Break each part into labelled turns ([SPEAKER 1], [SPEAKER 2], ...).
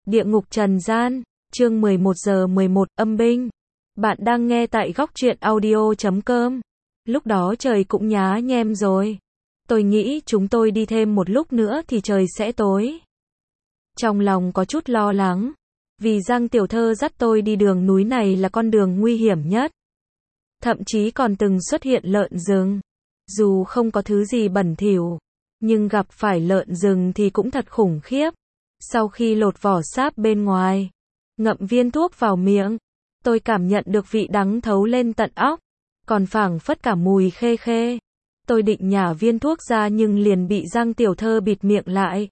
[SPEAKER 1] Địa ngục trần gian, chương 11 giờ 11, âm binh. Bạn đang nghe tại góc truyện audio.com. Lúc đó trời cũng nhá nhem rồi. Tôi nghĩ chúng tôi đi thêm một lúc nữa thì trời sẽ tối. Trong lòng có chút lo lắng, vì Giang tiểu thơ dắt tôi đi đường núi này là con đường nguy hiểm nhất. Thậm chí còn từng xuất hiện lợn rừng. Dù không có thứ gì bẩn thỉu, nhưng gặp phải lợn rừng thì cũng thật khủng khiếp. Sau khi lột vỏ sáp bên ngoài, ngậm viên thuốc vào miệng, tôi cảm nhận được vị đắng thấu lên tận óc, còn phảng phất cả mùi khê khê. Tôi định nhả viên thuốc ra nhưng liền bị Giang tiểu thơ bịt miệng lại.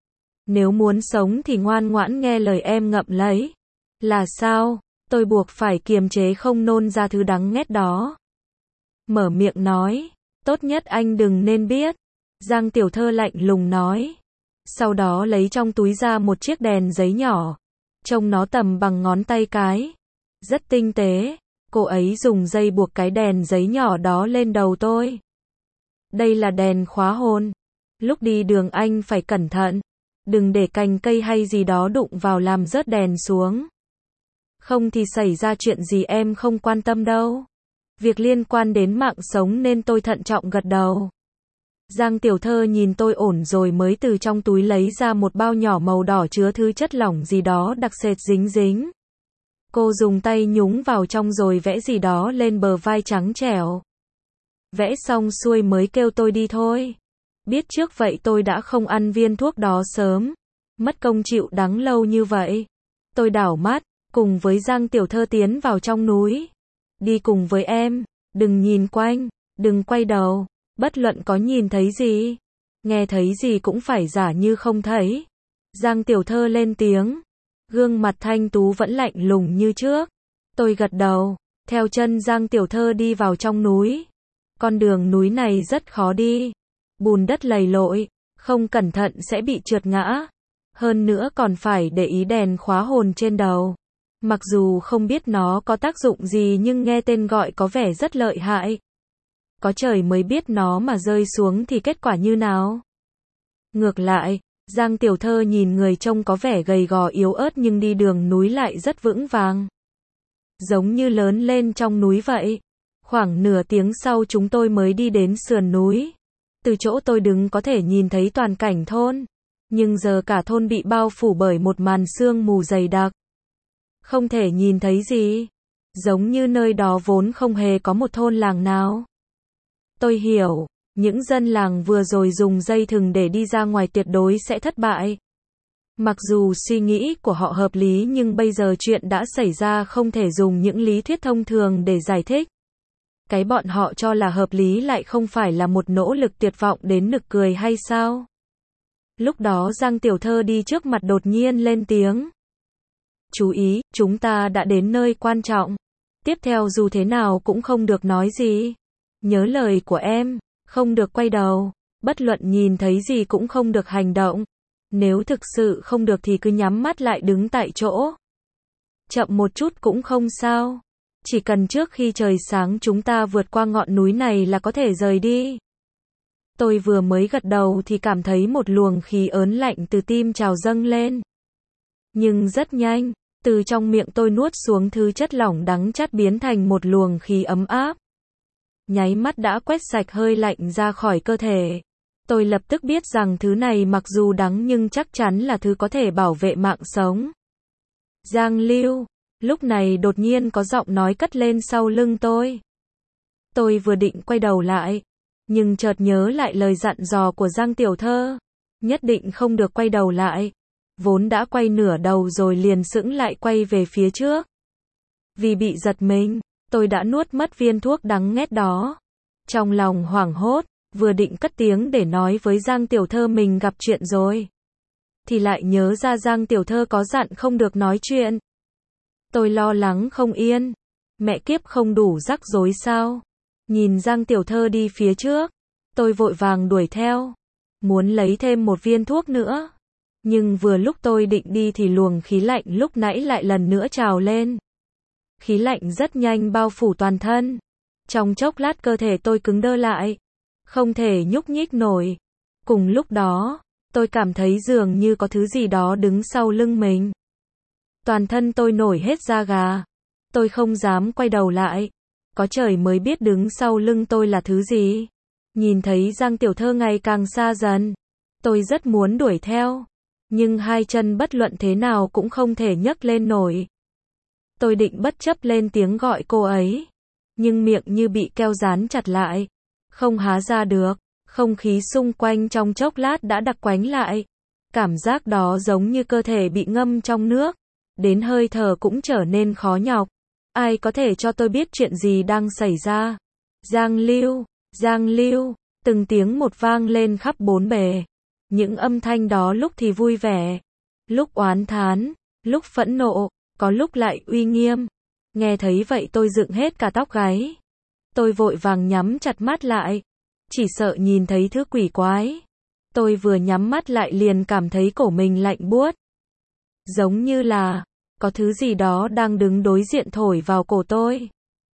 [SPEAKER 1] Nếu muốn sống thì ngoan ngoãn nghe lời em ngậm lấy. Là sao? Tôi buộc phải kiềm chế không nôn ra thứ đắng nghét đó. Mở miệng nói, tốt nhất anh đừng nên biết. Giang tiểu thơ lạnh lùng nói. Sau đó lấy trong túi ra một chiếc đèn giấy nhỏ. Trông nó tầm bằng ngón tay cái. Rất tinh tế. Cô ấy dùng dây buộc cái đèn giấy nhỏ đó lên đầu tôi. Đây là đèn khóa hồn. Lúc đi đường anh phải cẩn thận. Đừng để cành cây hay gì đó đụng vào làm rớt đèn xuống. Không thì xảy ra chuyện gì em không quan tâm đâu. Việc liên quan đến mạng sống nên tôi thận trọng gật đầu. Giang tiểu thơ nhìn tôi ổn rồi mới từ trong túi lấy ra một bao nhỏ màu đỏ chứa thứ chất lỏng gì đó đặc sệt dính dính. Cô dùng tay nhúng vào trong rồi vẽ gì đó lên bờ vai trắng trẻo. Vẽ xong xuôi mới kêu tôi đi thôi. Biết trước vậy tôi đã không ăn viên thuốc đó sớm. Mất công chịu đắng lâu như vậy. Tôi đảo mắt, cùng với Giang tiểu thơ tiến vào trong núi. Đi cùng với em, đừng nhìn quanh, đừng quay đầu. Bất luận có nhìn thấy gì, nghe thấy gì cũng phải giả như không thấy. Giang tiểu thơ lên tiếng. Gương mặt thanh tú vẫn lạnh lùng như trước. Tôi gật đầu, theo chân Giang tiểu thơ đi vào trong núi. Con đường núi này rất khó đi. Bùn đất lầy lội, không cẩn thận sẽ bị trượt ngã. Hơn nữa còn phải để ý đèn khóa hồn trên đầu. Mặc dù không biết nó có tác dụng gì nhưng nghe tên gọi có vẻ rất lợi hại. Có trời mới biết nó mà rơi xuống thì kết quả như nào. Ngược lại, Giang tiểu thơ nhìn người trông có vẻ gầy gò yếu ớt nhưng đi đường núi lại rất vững vàng. Giống như lớn lên trong núi vậy. Khoảng nửa tiếng sau chúng tôi mới đi đến sườn núi. Từ chỗ tôi đứng có thể nhìn thấy toàn cảnh thôn. Nhưng giờ cả thôn bị bao phủ bởi một màn sương mù dày đặc. Không thể nhìn thấy gì. Giống như nơi đó vốn không hề có một thôn làng nào. Tôi hiểu, những dân làng vừa rồi dùng dây thừng để đi ra ngoài tuyệt đối sẽ thất bại. Mặc dù suy nghĩ của họ hợp lý nhưng bây giờ chuyện đã xảy ra không thể dùng những lý thuyết thông thường để giải thích. Cái bọn họ cho là hợp lý lại không phải là một nỗ lực tuyệt vọng đến nực cười hay sao? Lúc đó Giang tiểu thơ đi trước mặt đột nhiên lên tiếng. Chú ý, chúng ta đã đến nơi quan trọng. Tiếp theo dù thế nào cũng không được nói gì. Nhớ lời của em, không được quay đầu, bất luận nhìn thấy gì cũng không được hành động. Nếu thực sự không được thì cứ nhắm mắt lại đứng tại chỗ. Chậm một chút cũng không sao. Chỉ cần trước khi trời sáng chúng ta vượt qua ngọn núi này là có thể rời đi. Tôi vừa mới gật đầu thì cảm thấy một luồng khí ớn lạnh từ tim trào dâng lên. Nhưng rất nhanh, từ trong miệng tôi nuốt xuống thứ chất lỏng đắng chát biến thành một luồng khí ấm áp. Nháy mắt đã quét sạch hơi lạnh ra khỏi cơ thể. Tôi lập tức biết rằng thứ này mặc dù đắng nhưng chắc chắn là thứ có thể bảo vệ mạng sống. Giang Lưu, lúc này đột nhiên có giọng nói cất lên sau lưng tôi. Tôi vừa định quay đầu lại, nhưng chợt nhớ lại lời dặn dò của Giang tiểu thơ. Nhất định không được quay đầu lại. Vốn đã quay nửa đầu rồi liền sững lại quay về phía trước. Vì bị giật mình, tôi đã nuốt mất viên thuốc đắng nghét đó. Trong lòng hoảng hốt, vừa định cất tiếng để nói với Giang tiểu thơ mình gặp chuyện rồi. Thì lại nhớ ra Giang tiểu thơ có dặn không được nói chuyện. Tôi lo lắng không yên. Mẹ kiếp không đủ rắc rối sao? Nhìn Giang tiểu thơ đi phía trước. Tôi vội vàng đuổi theo. Muốn lấy thêm một viên thuốc nữa. Nhưng vừa lúc tôi định đi thì luồng khí lạnh lúc nãy lại lần nữa trào lên. Khí lạnh rất nhanh bao phủ toàn thân. Trong chốc lát cơ thể tôi cứng đơ lại. Không thể nhúc nhích nổi. Cùng lúc đó, tôi cảm thấy dường như có thứ gì đó đứng sau lưng mình. Toàn thân tôi nổi hết da gà. Tôi không dám quay đầu lại. Có trời mới biết đứng sau lưng tôi là thứ gì. Nhìn thấy Giang Tiểu Thơ ngày càng xa dần. Tôi rất muốn đuổi theo. Nhưng hai chân bất luận thế nào cũng không thể nhấc lên nổi. Tôi định bất chấp lên tiếng gọi cô ấy. Nhưng miệng như bị keo dán chặt lại. Không há ra được. Không khí xung quanh trong chốc lát đã đặc quánh lại. Cảm giác đó giống như cơ thể bị ngâm trong nước. Đến hơi thở cũng trở nên khó nhọc. Ai có thể cho tôi biết chuyện gì đang xảy ra? Giang Lưu, Giang Lưu, từng tiếng một vang lên khắp bốn bề. Những âm thanh đó lúc thì vui vẻ, lúc oán thán, lúc phẫn nộ, có lúc lại uy nghiêm. Nghe thấy vậy tôi dựng hết cả tóc gáy. Tôi vội vàng nhắm chặt mắt lại, chỉ sợ nhìn thấy thứ quỷ quái. Tôi vừa nhắm mắt lại liền cảm thấy cổ mình lạnh buốt. Giống như là có thứ gì đó đang đứng đối diện thổi vào cổ tôi.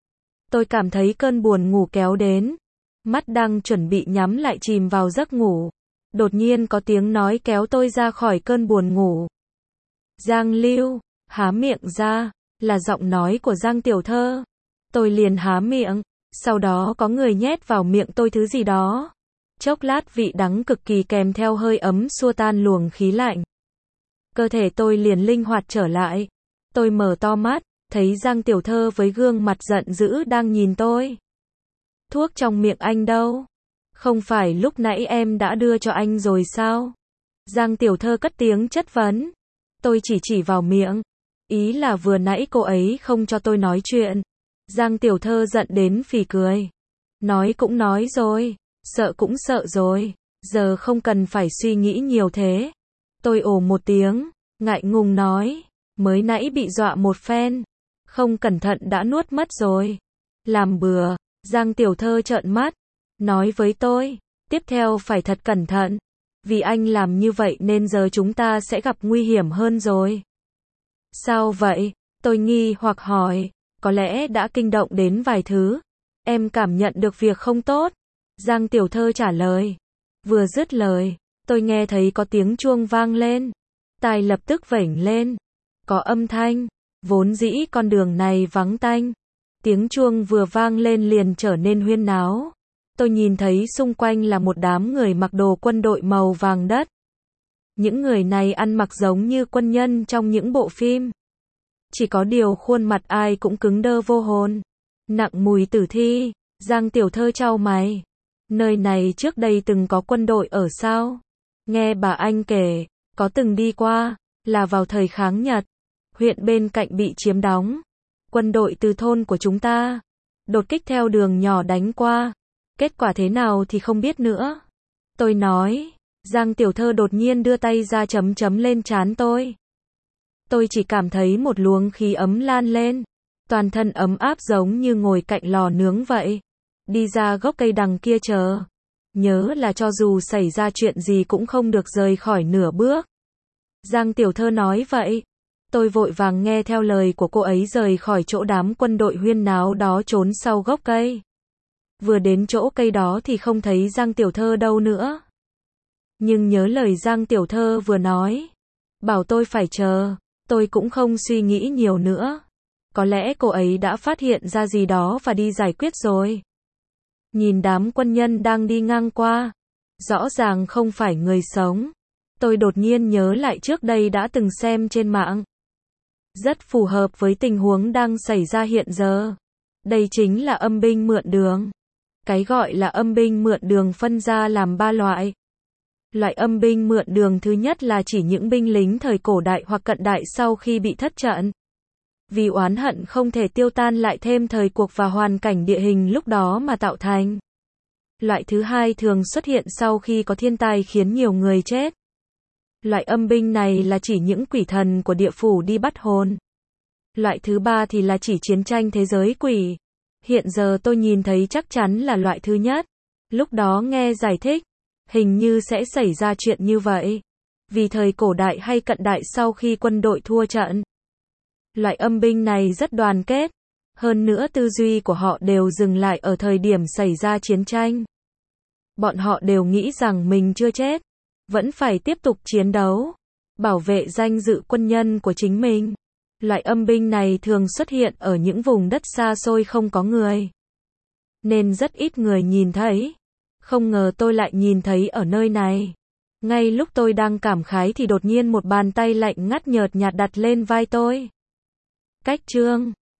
[SPEAKER 1] Tôi cảm thấy cơn buồn ngủ kéo đến. Mắt đang chuẩn bị nhắm lại chìm vào giấc ngủ. Đột nhiên có tiếng nói kéo tôi ra khỏi cơn buồn ngủ. Giang Lưu, há miệng ra, là giọng nói của Giang Tiểu Thơ. Tôi liền há miệng, sau đó có người nhét vào miệng tôi thứ gì đó. Chốc lát vị đắng cực kỳ kèm theo hơi ấm xua tan luồng khí lạnh. Cơ thể tôi liền linh hoạt trở lại. Tôi mở to mắt, thấy Giang Tiểu Thơ với gương mặt giận dữ đang nhìn tôi. Thuốc trong miệng anh đâu? Không phải lúc nãy em đã đưa cho anh rồi sao? Giang Tiểu Thơ cất tiếng chất vấn. Tôi chỉ vào miệng. Ý là vừa nãy cô ấy không cho tôi nói chuyện. Giang Tiểu Thơ giận đến phì cười. Nói cũng nói rồi, sợ cũng sợ rồi. Giờ không cần phải suy nghĩ nhiều thế. Tôi ồ một tiếng, ngại ngùng nói. Mới nãy bị dọa một phen. Không cẩn thận đã nuốt mất rồi. Làm bừa. Giang Tiểu Thơ trợn mắt. Nói với tôi. Tiếp theo phải thật cẩn thận. Vì anh làm như vậy nên giờ chúng ta sẽ gặp nguy hiểm hơn rồi. Sao vậy? Tôi nghi hoặc hỏi. Có lẽ đã kinh động đến vài thứ. Em cảm nhận được việc không tốt. Giang Tiểu Thơ trả lời. Vừa dứt lời, tôi nghe thấy có tiếng chuông vang lên. Tai lập tức vểnh lên. Có âm thanh. Vốn dĩ con đường này vắng tanh. Tiếng chuông vừa vang lên liền trở nên huyên náo. Tôi nhìn thấy xung quanh là một đám người mặc đồ quân đội màu vàng đất. Những người này ăn mặc giống như quân nhân trong những bộ phim. Chỉ có điều khuôn mặt ai cũng cứng đơ vô hồn. Nặng mùi tử thi. Giang Tiểu Thơ chau mày. Nơi này trước đây từng có quân đội ở sao? Nghe bà anh kể, có từng đi qua, là vào thời kháng Nhật. Huyện bên cạnh bị chiếm đóng. Quân đội từ thôn của chúng ta đột kích theo đường nhỏ đánh qua. Kết quả thế nào thì không biết nữa. Tôi nói. Giang Tiểu Thơ đột nhiên đưa tay ra chấm lên trán tôi. Tôi chỉ cảm thấy một luồng khí ấm lan lên. Toàn thân ấm áp giống như ngồi cạnh lò nướng vậy. Đi ra gốc cây đằng kia chờ. Nhớ là cho dù xảy ra chuyện gì cũng không được rời khỏi nửa bước. Giang Tiểu Thơ nói vậy. Tôi vội vàng nghe theo lời của cô ấy rời khỏi chỗ đám quân đội huyên náo đó trốn sau gốc cây. Vừa đến chỗ cây đó thì không thấy Giang Tiểu Thơ đâu nữa. Nhưng nhớ lời Giang Tiểu Thơ vừa nói. Bảo tôi phải chờ. Tôi cũng không suy nghĩ nhiều nữa. Có lẽ cô ấy đã phát hiện ra gì đó và đi giải quyết rồi. Nhìn đám quân nhân đang đi ngang qua. Rõ ràng không phải người sống. Tôi đột nhiên nhớ lại trước đây đã từng xem trên mạng. Rất phù hợp với tình huống đang xảy ra hiện giờ. Đây chính là âm binh mượn đường. Cái gọi là âm binh mượn đường phân ra làm 3 loại. Loại âm binh mượn đường thứ nhất là chỉ những binh lính thời cổ đại hoặc cận đại sau khi bị thất trận. Vì oán hận không thể tiêu tan lại thêm thời cuộc và hoàn cảnh địa hình lúc đó mà tạo thành. Loại thứ hai thường xuất hiện sau khi có thiên tai khiến nhiều người chết. Loại âm binh này là chỉ những quỷ thần của địa phủ đi bắt hồn. Loại thứ ba thì là chỉ chiến tranh thế giới quỷ. Hiện giờ tôi nhìn thấy chắc chắn là loại thứ nhất. Lúc đó nghe giải thích, hình như sẽ xảy ra chuyện như vậy. Vì thời cổ đại hay cận đại sau khi quân đội thua trận. Loại âm binh này rất đoàn kết. Hơn nữa tư duy của họ đều dừng lại ở thời điểm xảy ra chiến tranh. Bọn họ đều nghĩ rằng mình chưa chết. Vẫn phải tiếp tục chiến đấu. Bảo vệ danh dự quân nhân của chính mình. Loại âm binh này thường xuất hiện ở những vùng đất xa xôi không có người, nên rất ít người nhìn thấy. Không ngờ tôi lại nhìn thấy ở nơi này. Ngay lúc tôi đang cảm khái thì đột nhiên một bàn tay lạnh ngắt nhợt nhạt đặt lên vai tôi. Cách chương